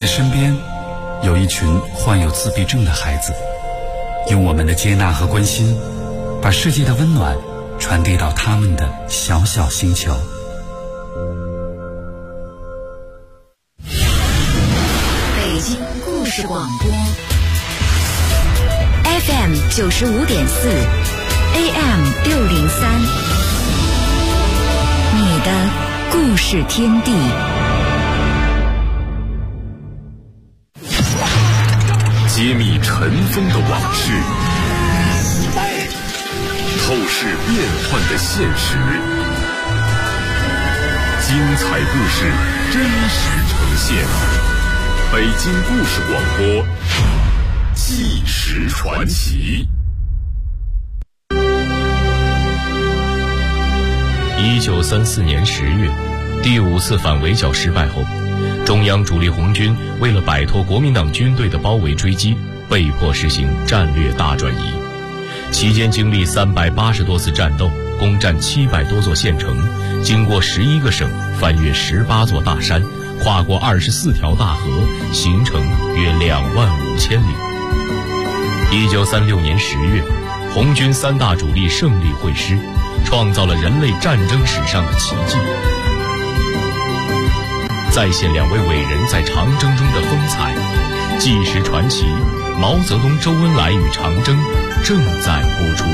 身边有一群患有自闭症的孩子，用我们的接纳和关心，把世界的温暖传递到他们的小小星球。 北京故事广播 FM 95.4 AM 603，你的故事天地。 揭秘尘封的往事，透视变幻的现实，精彩故事真实呈现。北京故事广播，纪实传奇。 1934年10月，第5次反围剿失败后，中央主力红军为了摆脱国民党军队的包围追击，被迫实行战略大转移。期间经历380多次战斗，攻占700多座县城，经过11个省，翻越18座大山，跨过24条大河，行程约25000里。1936年10月，红军3大主力胜利会师，创造了人类战争史上的奇迹。再现2位伟人在长征中的风采，纪实传奇毛泽东、周恩来与长征正在播出。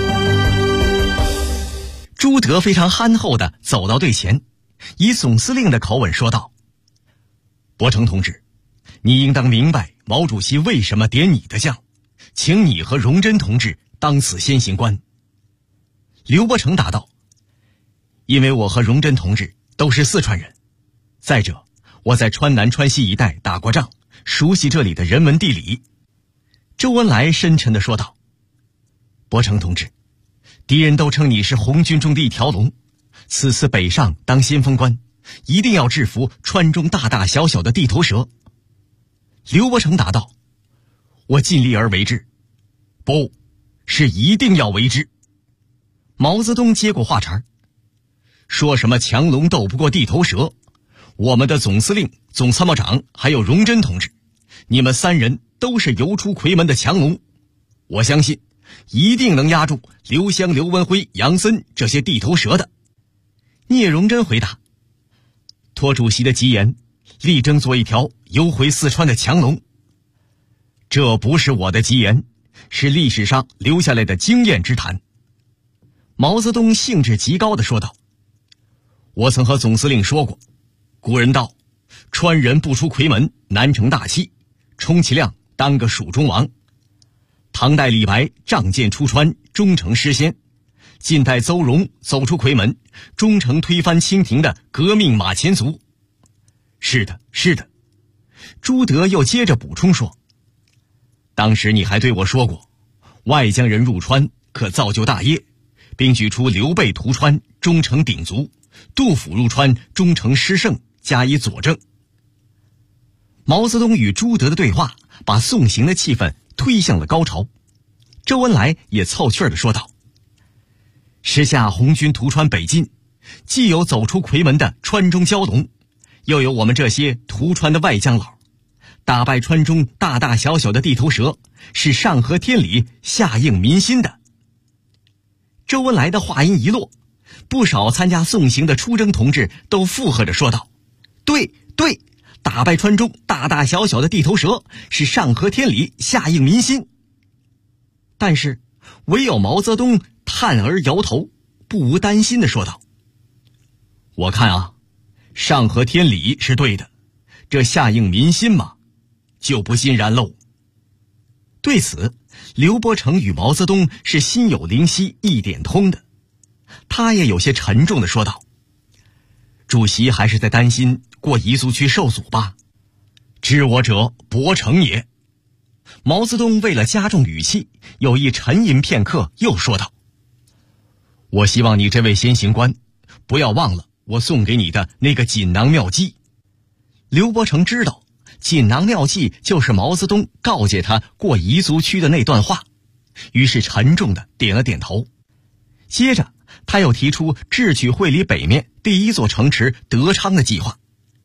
朱德非常憨厚地走到队前，以总司令的口吻说道：伯承同志，你应当明白毛主席为什么点你的将，请你和荣臻同志当此先行官。刘伯承答道：因为我和荣臻同志都是四川人，再者我在川南川西一带打过仗，熟悉这里的人文地理。周恩来深沉地说道：伯承同志，敌人都称你是红军中的一条龙，此次北上当先锋官，一定要制服川中大大小小的地头蛇。刘伯承答道：我尽力而为之。不，是一定要为之。毛泽东接过话茬，说什么强龙斗不过地头蛇，我们的总司令、总参谋长还有荣臻同志，你们3人都是游出夔门的强龙，我相信一定能压住刘湘、刘文辉、杨森这些地头蛇的。聂荣臻回答：托主席的吉言，力争做一条游回四川的强龙。这不是我的吉言，是历史上留下来的经验之谈。毛泽东兴致极高地说道：我曾和总司令说过，古人道，川人不出夔门，难成大器，充其量当个蜀中王。唐代李白仗剑出川，终成诗仙；近代邹容走出夔门，终成推翻清廷的革命马前卒。是的，是的。朱德又接着补充说：当时你还对我说过，外江人入川可造就大业，并举出刘备屠川终成鼎足，杜甫入川终成诗圣加以佐证。毛泽东与朱德的对话把送行的气氛推向了高潮。周恩来也凑趣地说道：时下红军屠川北进，既有走出夔门的川中蛟龙，又有我们这些屠川的外江佬，打败川中大大小小的地头蛇，是上合天理，下应民心的。周恩来的话音一落，不少参加送行的出征同志都附和着说道：对对，打败川中大大小小的地头蛇，是上合天理，下应民心。但是唯有毛泽东叹而摇头，不无担心地说道：我看啊，上合天理是对的，这下应民心嘛，就不尽然喽。对此，刘伯承与毛泽东是心有灵犀一点通的，他也有些沉重地说道：主席还是在担心过彝族区受阻吧？知我者伯承也。毛泽东为了加重语气，有意沉吟片刻，又说道：我希望你这位先行官不要忘了我送给你的那个锦囊妙计。刘伯承知道锦囊妙计就是毛泽东告诫他过彝族区的那段话，于是沉重地点了点头。接着他又提出智取会理北面第1座城池德昌的计划。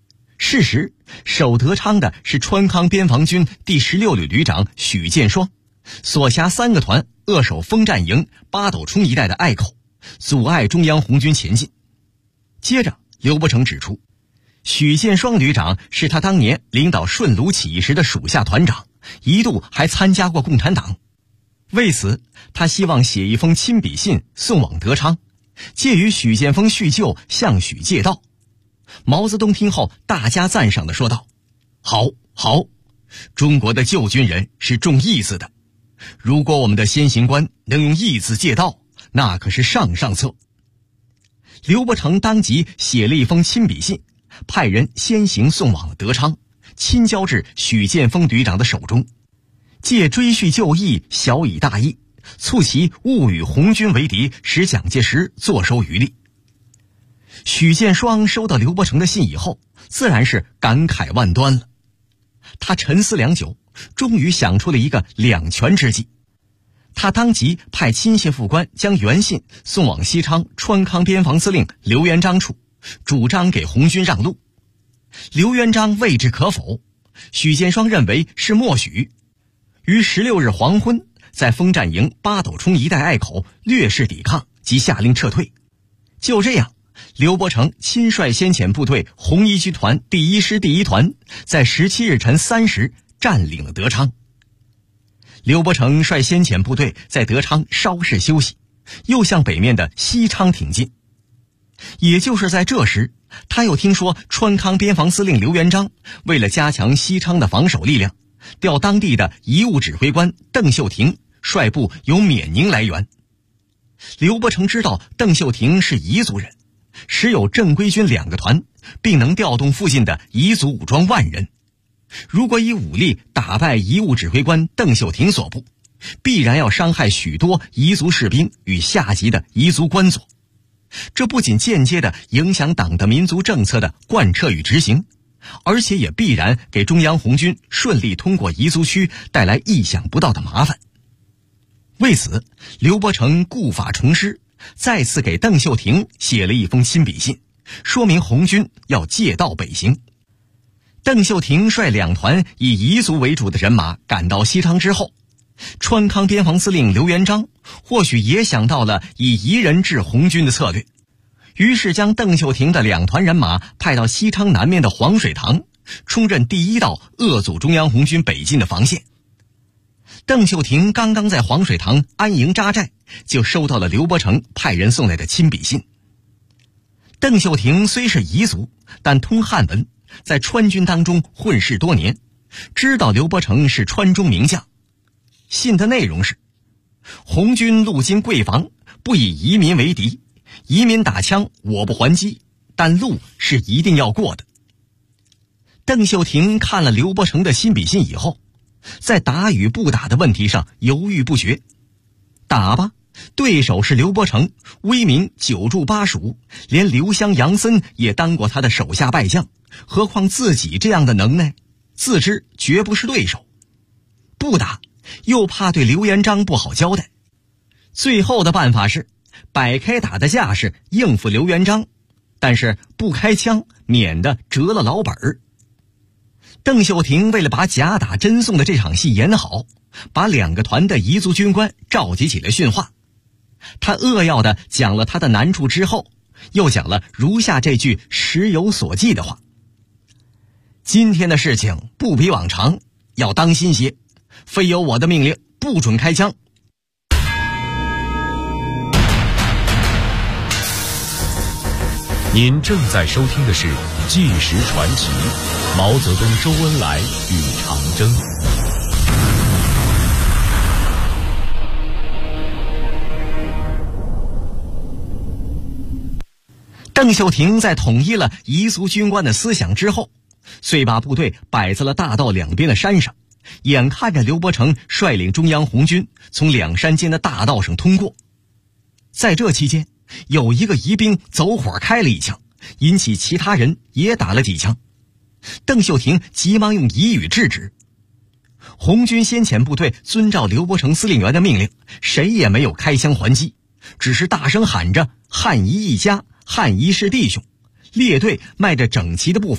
事实，守德昌的是川康边防军第16旅旅长许建双，所辖3个团扼守丰占营、八斗冲一带的隘口，阻碍中央红军前进。接着，刘伯承指出，许建双旅长是他当年领导顺卢起义时的属下团长，一度还参加过共产党。为此，他希望写一封亲笔信送往德昌，借与许建峰叙旧，向许借道。毛泽东听后大加赞赏地说道：好，中国的旧军人是重义字的，如果我们的先行官能用义字借道，那可是上策。刘伯承当即写了一封亲笔信，派人先行送往了德昌，亲交至许建峰旅长的手中，借追叙旧义，小以大义，促其勿与红军为敌，使蒋介石坐收渔利。许建双收到刘伯承的信以后，自然是感慨万端了。他沉思良久，终于想出了一个两全之计。他当即派亲信副官将原信送往西昌川康边防司令刘元璋处，主张给红军让路。刘元璋未置可否，许建双认为是默许，于16日黄昏在丰占营八斗冲一带隘口略施抵抗，即下令撤退。就这样，刘伯承亲率先遣部队红一军团第1师第1团，在17日晨3时占领了德昌。刘伯承率先遣部队在德昌稍事休息，又向北面的西昌挺进。也就是在这时，他又听说川康边防司令刘元璋为了加强西昌的防守力量，调当地的遗务指挥官邓秀廷率部由缅宁来援。刘伯承知道邓秀廷是彝族人，实有正规军2个团，并能调动附近的彝族武装10000人。如果以武力打败遗务指挥官邓秀廷所部，必然要伤害许多彝族士兵与下级的彝族官佐。这不仅间接地影响党的民族政策的贯彻与执行，而且也必然给中央红军顺利通过彝族区带来意想不到的麻烦。为此，刘伯承顾法重施，再次给邓秀廷写了一封亲笔信，说明红军要借道北行。邓秀廷率2团以彝族为主的人马赶到西昌之后，川康边防司令刘元璋或许也想到了以彝人制红军的策略，于是将邓秀廷的2团人马派到西昌南面的黄水塘，充任第1道遏阻中央红军北进的防线。邓秀廷刚刚在黄水塘安营扎寨，就收到了刘伯承派人送来的亲笔信。邓秀廷虽是彝族，但通汉文，在川军当中混世多年，知道刘伯承是川中名将。信的内容是：红军路经贵防，不以移民为敌，移民打枪我不还击，但路是一定要过的。邓秀廷看了刘伯承的亲笔信以后，在打与不打的问题上犹豫不决。打吧，对手是刘伯承，威名久驻巴蜀，连刘湘、杨森也当过他的手下败将，何况自己这样的能耐，自知绝不是对手。不打，又怕对刘元璋不好交代。最后的办法是摆开打的架势应付刘元璋，但是不开枪，免得折了老本儿。邓秀廷为了把假打真送的这场戏演好，把2个团的彝族军官召集起来训话。他扼要地讲了他的难处之后，又讲了如下这句时有所记的话：今天的事情不比往常，要当心些，非有我的命令，不准开枪。 您正在收听的是《纪实传奇》，毛泽东、周恩来与长征。 邓秀廷在统一了彝族军官的思想之后，遂把部队摆在了大道2边的山上，眼看着刘伯承率领中央红军从2山间的大道上通过。在这期间，有一个彝兵走火开了一枪，引起其他人也打了几枪。邓秀廷急忙用彝语制止。红军先遣部队遵照刘伯承司令员的命令，谁也没有开枪还击，只是大声喊着汉彝一家，汉彝是弟兄，列队迈着整齐的步伐，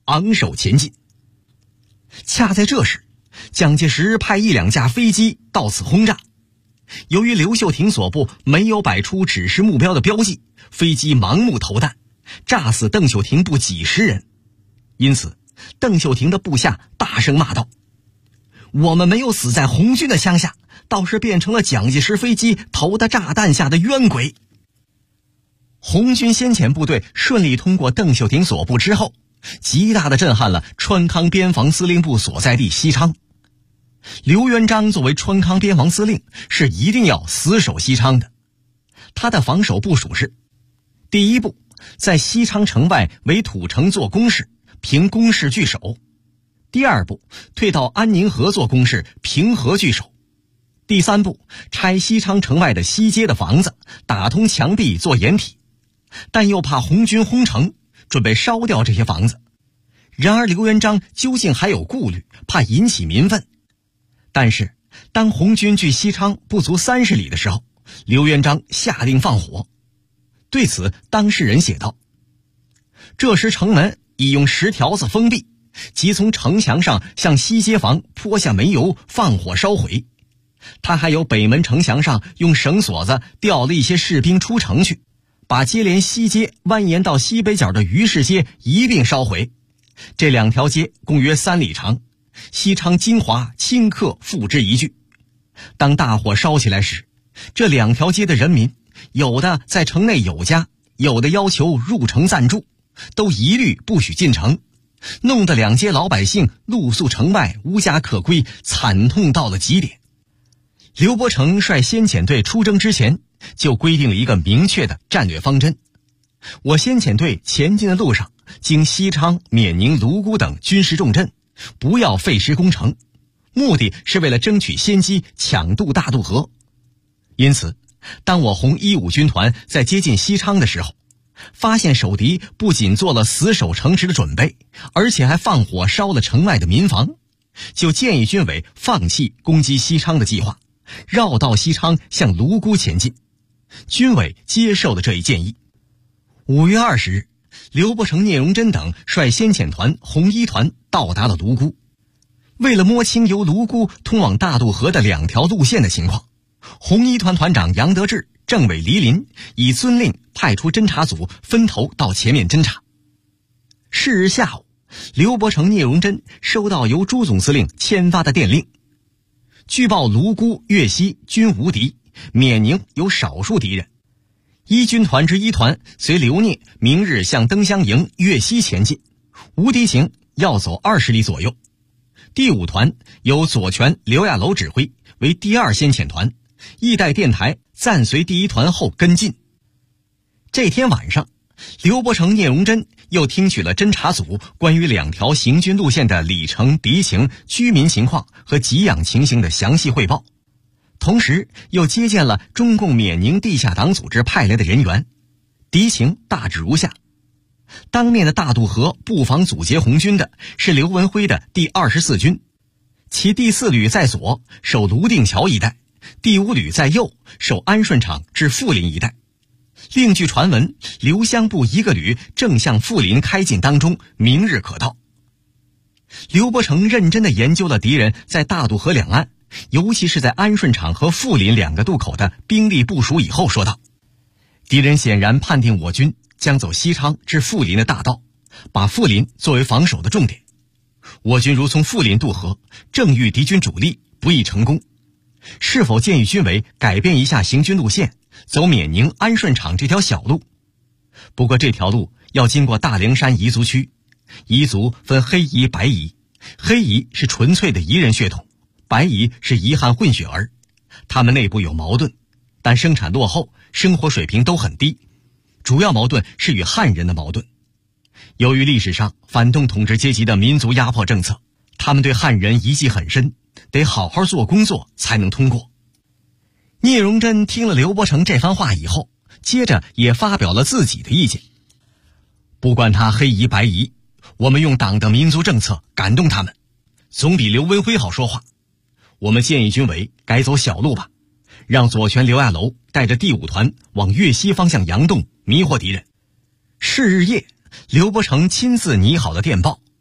昂首前进。恰在这时，蒋介石派1、2架飞机到此轰炸。由于刘秀廷所部没有摆出指示目标的标记，飞机盲目投弹，炸死邓秀廷部几十人。因此，邓秀廷的部下大声骂道：“我们没有死在红军的枪下，倒是变成了蒋介石飞机投的炸弹下的冤鬼。”红军先遣部队顺利通过邓秀廷所部之后，极大地震撼了川康边防司令部所在地西昌。刘元璋作为川康边防司令，是一定要死守西昌的。他的防守部署是：第一步，在西昌城外围土城做工事，凭工事据守；第二步，退到安宁河做工事，凭河据守；第三步，拆西昌城外的西街的房子，打通墙壁做掩体，但又怕红军轰城，准备烧掉这些房子。然而刘元璋究竟还有顾虑，怕引起民愤。但是当红军距西昌不足30里的时候，刘元璋下令放火。对此当事人写道：这时城门已用石条子封闭，即从城墙上向西街房泼下煤油，放火烧毁。他还有北门城墙上用绳索子调了一些士兵出城去，把接连西街蜿蜒到西北角的于市街一并烧毁。这2条街共约3里长，西昌金华顷刻付之一炬。当大火烧起来时，这2条街的人民，有的在城内有家，有的要求入城暂住，都一律不许进城，弄得2街老百姓露宿城外，无家可归，惨痛到了极点。刘伯承率先遣队出征之前，就规定了一个明确的战略方针：我先遣队前进的路上，经西昌、冕宁、泸沽等军事重镇，不要费时攻城，目的是为了争取先机，抢渡大渡河。因此，当我红15军团在接近西昌的时候，发现守敌不仅做了死守城池的准备，而且还放火烧了城外的民房，就建议军委放弃攻击西昌的计划，绕道西昌向泸沽前进。军委接受了这一建议。5月20日，刘伯承、聂荣臻等率先遣团红1团到达了泸沽。为了摸清由泸沽通往大渡河的2条路线的情况，红1团团长杨得志、政委黎林以遵令派出侦察组分头到前面侦察。是日下午，刘伯承、聂荣臻收到由朱总司令签发的电令，据报泸沽、岳西均无敌，冕宁有少数敌人。1军团之1团随刘聂明日向登襄营、岳西前进，无敌情，要走20里左右。第5团由左权、刘亚楼指挥，为第2先遣团，亦待电台暂随第1团后跟进。这天晚上，刘伯承、聂荣臻又听取了侦察组关于2条行军路线的里程、敌情、居民情况和给养情形的详细汇报，同时又接见了中共冕宁地下党组织派来的人员。敌情大致如下：当面的大渡河布防阻截红军的是刘文辉的第24军，其第4旅在左，守泸定桥一带；第5旅在右，守安顺场至富林一带。另据传闻，刘湘部1个旅正向富林开进当中，明日可到。刘伯承认真地研究了敌人在大渡河两岸，尤其是在安顺场和富林2个渡口的兵力部署以后说道：敌人显然判定我军将走西昌至富林的大道，把富林作为防守的重点。我军如从富林渡河，正遇敌军主力，不易成功。是否建议军委改变一下行军路线，走冕宁、安顺场这条小路？不过这条路要经过大凉山彝族区，彝族分黑彝、白彝，黑彝是纯粹的彝人血统，白彝是彝汉混血儿，他们内部有矛盾，但生产落后，生活水平都很低，主要矛盾是与汉人的矛盾。由于历史上反动统治阶级的民族压迫政策，他们对汉人遗迹很深，得好好做工作才能通过。聂荣臻听了刘伯承这番话以后，接着也发表了自己的意见。不管他黑彝白彝，我们用党的民族政策感动他们，总比刘文辉好说话。我们建议军委改走小路吧，让左权、刘亚楼带着第5团往岳西方向佯动，迷惑敌人。是日夜，刘伯承亲自拟好了电报，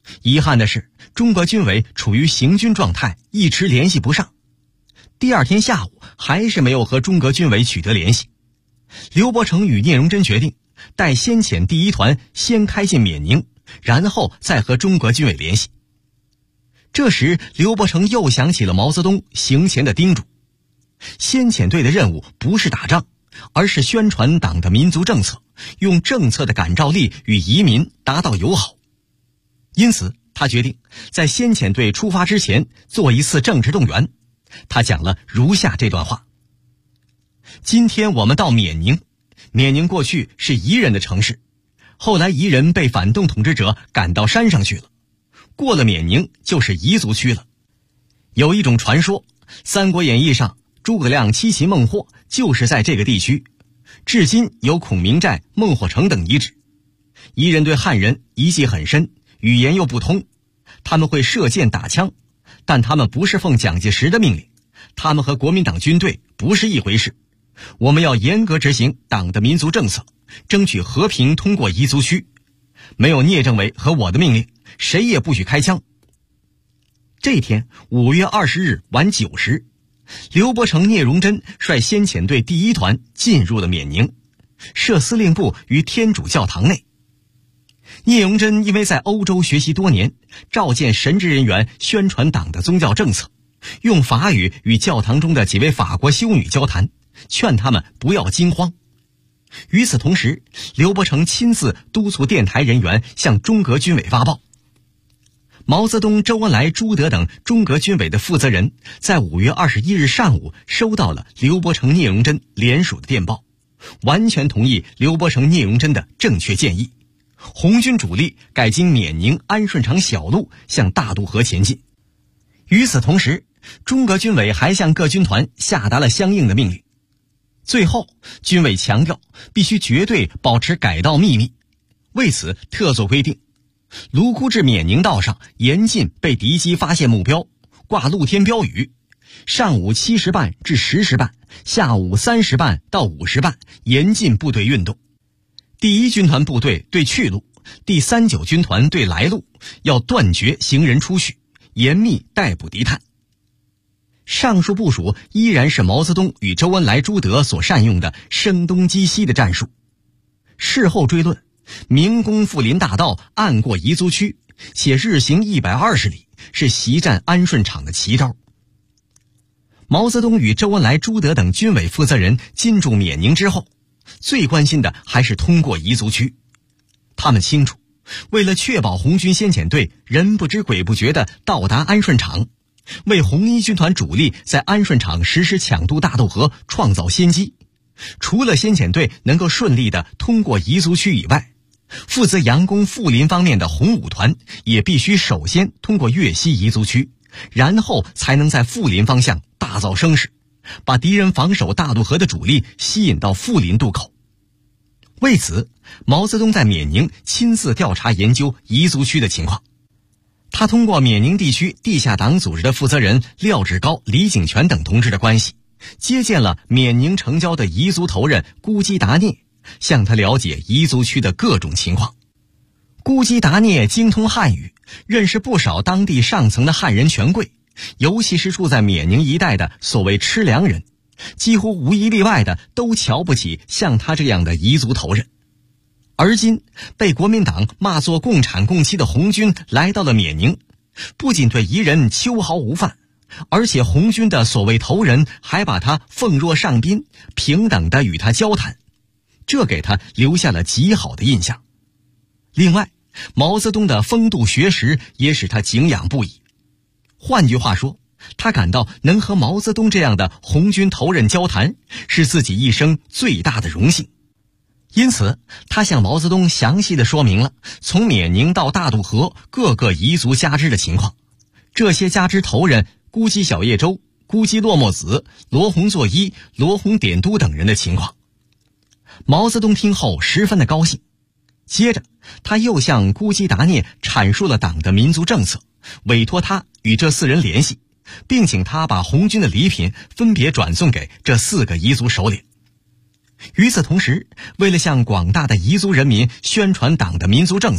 遗憾的是，中国军委处于行军状态，一直联系不上。第二天下午还是没有和中国军委取得联系。刘伯承与聂荣臻决定待先遣第一团先开进缅宁，然后再和中国军委联系。这时刘伯承又想起了毛泽东行前的叮嘱，先遣队的任务不是打仗，而是宣传党的民族政策，用政策的感召力与移民达到友好。因此他决定在先遣队出发之前做一次政治动员。他讲了如下这段话：今天我们到缅宁，缅宁过去是彝人的城市，后来彝人被反动统治者赶到山上去了，过了缅宁就是彝族区了。有一种传说，三国演义上诸葛亮七擒孟获就是在这个地区，至今有孔明寨、孟获城等遗址。彝人对汉人遗迹很深，语言又不通，他们会射箭打枪，但他们不是奉蒋介石的命令，他们和国民党军队不是一回事。我们要严格执行党的民族政策，争取和平通过彝族区，没有聂政委和我的命令，谁也不许开枪。这天5月20日晚9时，刘伯承、聂荣臻率先遣队第一团进入了缅宁，设司令部于天主教堂内。聂荣臻因为在欧洲学习多年，召见神职人员宣传党的宗教政策，用法语与教堂中的几位法国修女交谈，劝他们不要惊慌。与此同时，刘伯承亲自督促电台人员向中革军委发报。毛泽东、周恩来、朱德等中革军委的负责人在5月21日上午收到了刘伯承、聂荣臻联署的电报，完全同意刘伯承、聂荣臻的正确建议，红军主力改经缅宁安顺场小路向大渡河前进。与此同时，中革军委还向各军团下达了相应的命令。最后，军委强调必须绝对保持改道秘密，为此特作规定，泸沽至缅宁道上严禁被敌机发现目标，挂露天标语，上午7时半至10时半，下午3时半到5时半严禁部队运动。第一军团部队对去路，第39军团对来路，要断绝行人出去，严密逮捕敌探。上述部署依然是毛泽东与周恩来、朱德所善用的声东击西的战术。事后追论，明攻富林大道，暗过彝族区，且日行120里，是袭占安顺场的奇招。毛泽东与周恩来、朱德等军委负责人进驻缅宁之后，最关心的还是通过彝族区。他们清楚，为了确保红军先遣队人不知鬼不觉地到达安顺场，为红一军团主力在安顺场实施抢渡大渡河创造先机，除了先遣队能够顺利地通过彝族区以外，负责佯攻富林方面的红五团也必须首先通过粤西彝族区，然后才能在富林方向大造声势，把敌人防守大渡河的主力吸引到富林渡口。为此，毛泽东在缅宁亲自调查研究彝族区的情况。他通过缅宁地区地下党组织的负责人廖志高、李景全等同志的关系，接见了缅宁城郊的彝族头人姑基达聂，向他了解彝族区的各种情况。姑基达聂精通汉语，认识不少当地上层的汉人权贵，尤其是住在缅宁一带的所谓吃粮人，几乎无一例外的都瞧不起像他这样的彝族头人。而今被国民党骂作共产共妻的红军来到了缅宁，不仅对彝人秋毫无犯，而且红军的所谓头人还把他奉若上宾，平等地与他交谈，这给他留下了极好的印象。另外，毛泽东的风度学识也使他敬仰不已。换句话说，他感到能和毛泽东这样的红军头人交谈，是自己一生最大的荣幸。因此，他向毛泽东详细地说明了从缅宁到大渡河各个彝族家支的情况，这些家支头人姑基小叶洲、姑基落墨子、罗洪作一、罗洪点都等人的情况。毛泽东听后十分的高兴，接着他又向姑基达聂阐述了党的民族政策，委托他与这4人联系，并请他把红军的礼品分别转送给这4个彝族首领。与此同时，为了向广大的彝族人民宣传党的民族政策，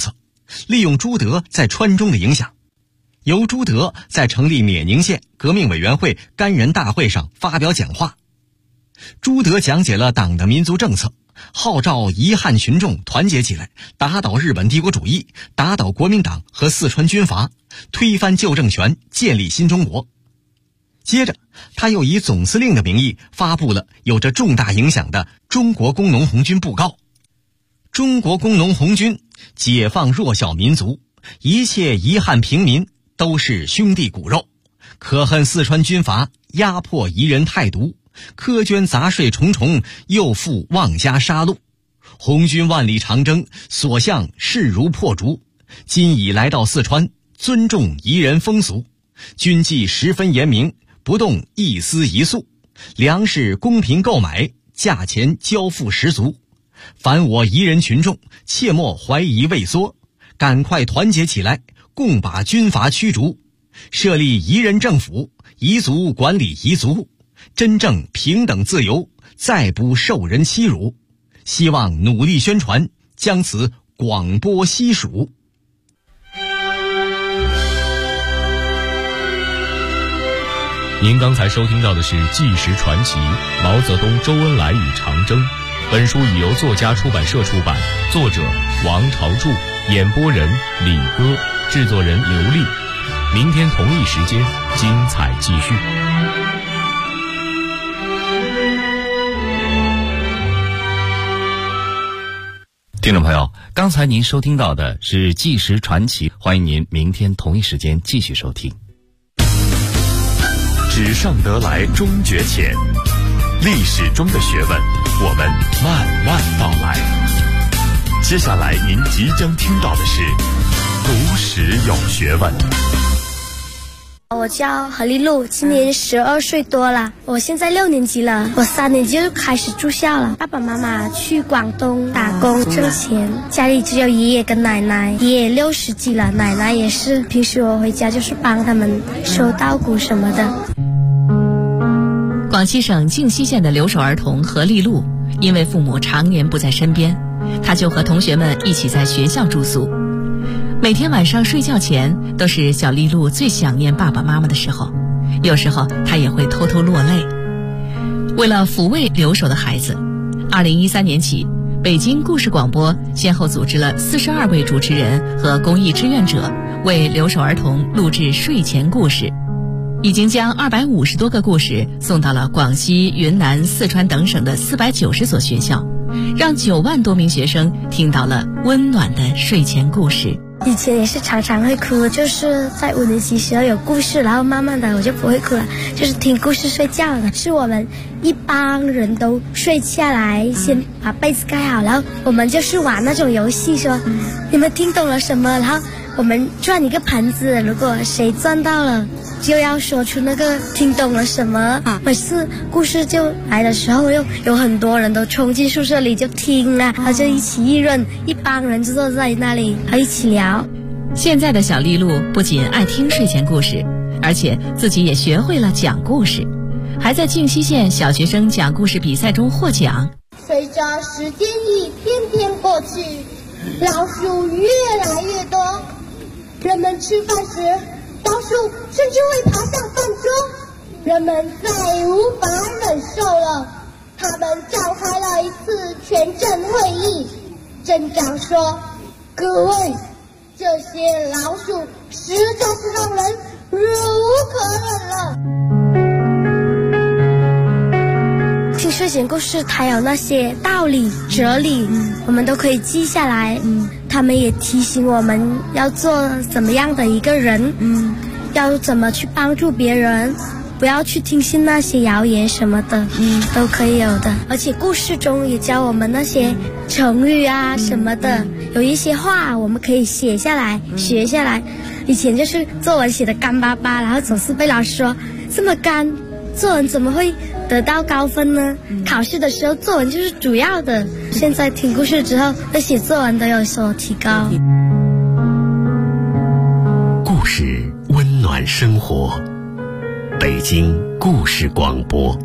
利用朱德在川中的影响，由朱德在成立冕宁县革命委员会干人大会上发表讲话。朱德讲解了党的民族政策，号召遗汉群众团结起来，打倒日本帝国主义，打倒国民党和四川军阀，推翻旧政权，建立新中国。接着他又以总司令的名义发布了有着重大影响的《中国工农红军布告》。中国工农红军解放弱小民族，一切遗汉平民都是兄弟骨肉，可恨四川军阀压迫夷人太毒，苛捐杂税重重，又负妄加杀戮。红军万里长征，所向势如破竹。今已来到四川，尊重夷人风俗，军纪十分严明，不动一丝一粟，粮食公平购买，价钱交付十足。凡我夷人群众，切莫怀疑畏缩，赶快团结起来，共把军阀驱逐，设立夷人政府，彝族管理彝族，真正平等自由，再不受人欺辱。希望努力宣传，将此广播西蜀。 您刚才收听到的是《纪实传奇：毛泽东、周恩来与长征》。本书已由作家出版社出版，作者王朝柱，演播人李歌，制作人刘丽。明天同一时间，精彩继续。 听众朋友，刚才您收听到的是《纪实传奇》，欢迎您明天同一时间继续收听。 纸上得来终觉浅，历史中的学问，我们慢慢道来。接下来您即将听到的是读史有学问。 我叫何丽露，今年12岁多了，我现在6年级了，我3年级就开始住校了。爸爸妈妈去广东打工挣钱，家里只有爷爷跟奶奶，爷爷60几了，奶奶也是，平时我回家就是帮他们收稻谷什么的。 广西省靖西县的留守儿童何丽露，因为父母常年不在身边，她就和同学们一起在学校住宿。每天晚上睡觉前，都是小丽露最想念爸爸妈妈的时候，有时候她也会偷偷落泪。为了抚慰留守的孩子，2013年起，北京故事广播先后组织了42位主持人和公益志愿者，为留守儿童录制睡前故事，已经将250多个故事送到了广西、云南、四川等省的490所学校，让9万多名学生听到了温暖的睡前故事。 以前也是常常会哭，就是在5年级时候有故事，然后慢慢的我就不会哭了，就是听故事睡觉了。是我们一帮人都睡下来，先把被子盖好，然后我们就是玩那种游戏，说你们听懂了什么，然后我们转一个盘子，如果谁转到了就要说出那个听懂了什么。每次故事就来的时候，又有很多人都冲进宿舍里就听啊，然后就一起议论，一帮人就坐在那里一起聊。 现在的小丽露不仅爱听睡前故事，而且自己也学会了讲故事，还在靖西县小学生讲故事比赛中获奖。 随着时间一天天过去，老鼠越来越多，人们吃饭时老鼠甚至会爬上饭桌，人们再无法忍受了，他们召开了一次全镇会议。镇长说：“各位，这些老鼠实在是让人忍无可忍了。” 听睡前故事，它有那些道理、哲理，我们都可以记下来。他们也提醒我们要做怎么样的一个人，要怎么去帮助别人，不要去听信那些谣言什么的，都可以有的。而且故事中也教我们那些成语啊什么的，有一些话我们可以写下来、学下来。以前就是作文写的干巴巴，然后总是被老师说这么干，作文怎么会得到高分呢？考试的时候作文就是主要的。现在听故事之后，对写作文都有所提高。 故事温暖生活，北京故事广播。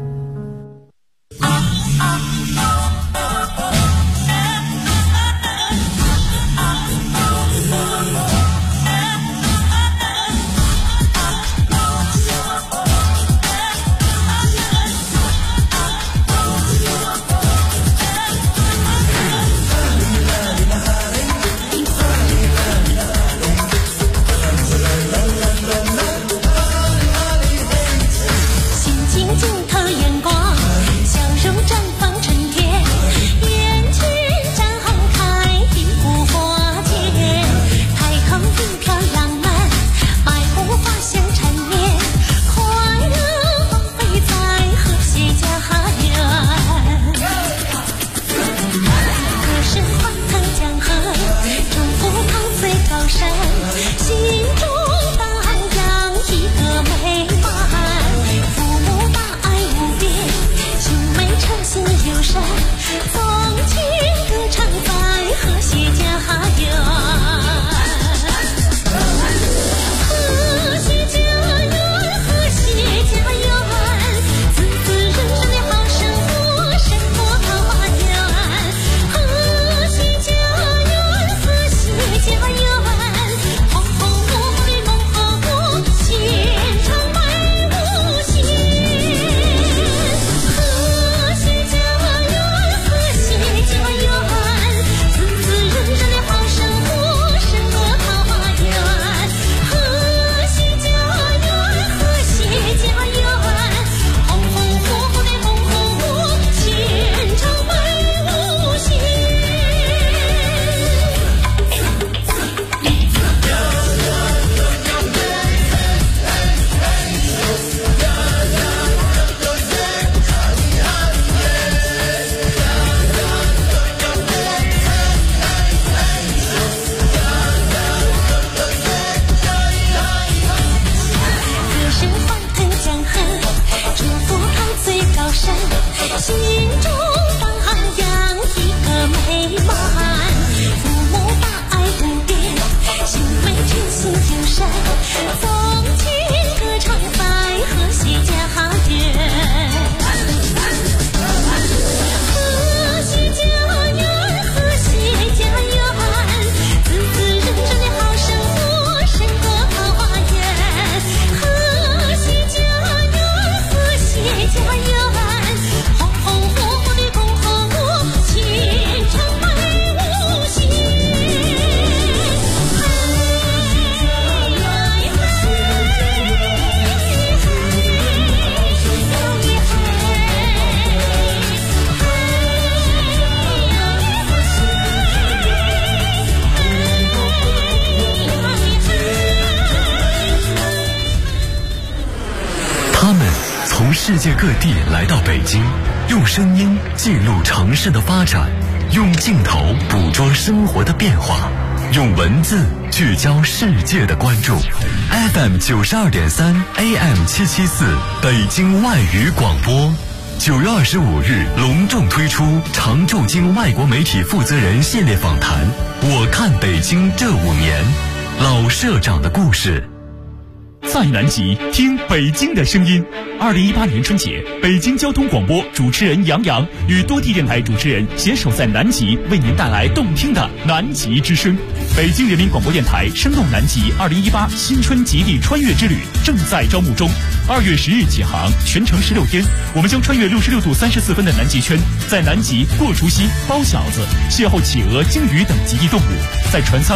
他们从世界各地来到北京，用声音记录城市的发展，用镜头捕捉生活的变化，用文字聚焦世界的关注。FM 92.3 AM 774北京外语广播，9月25日隆重推出常驻京外国媒体负责人系列访谈。我看北京这5年，老社长的故事。 在南极听北京的声音。2018年春节，北京交通广播主持人杨洋与多地电台主持人携手在南极，为您带来动听的南极之声。北京人民广播电台声动南极2018新春极地穿越之旅正在招募中，2月10日起航，全程16天，我们将穿越66度34分的南极圈，在南极过除夕、包饺子，邂逅企鹅、鲸鱼等极地动物，在船舱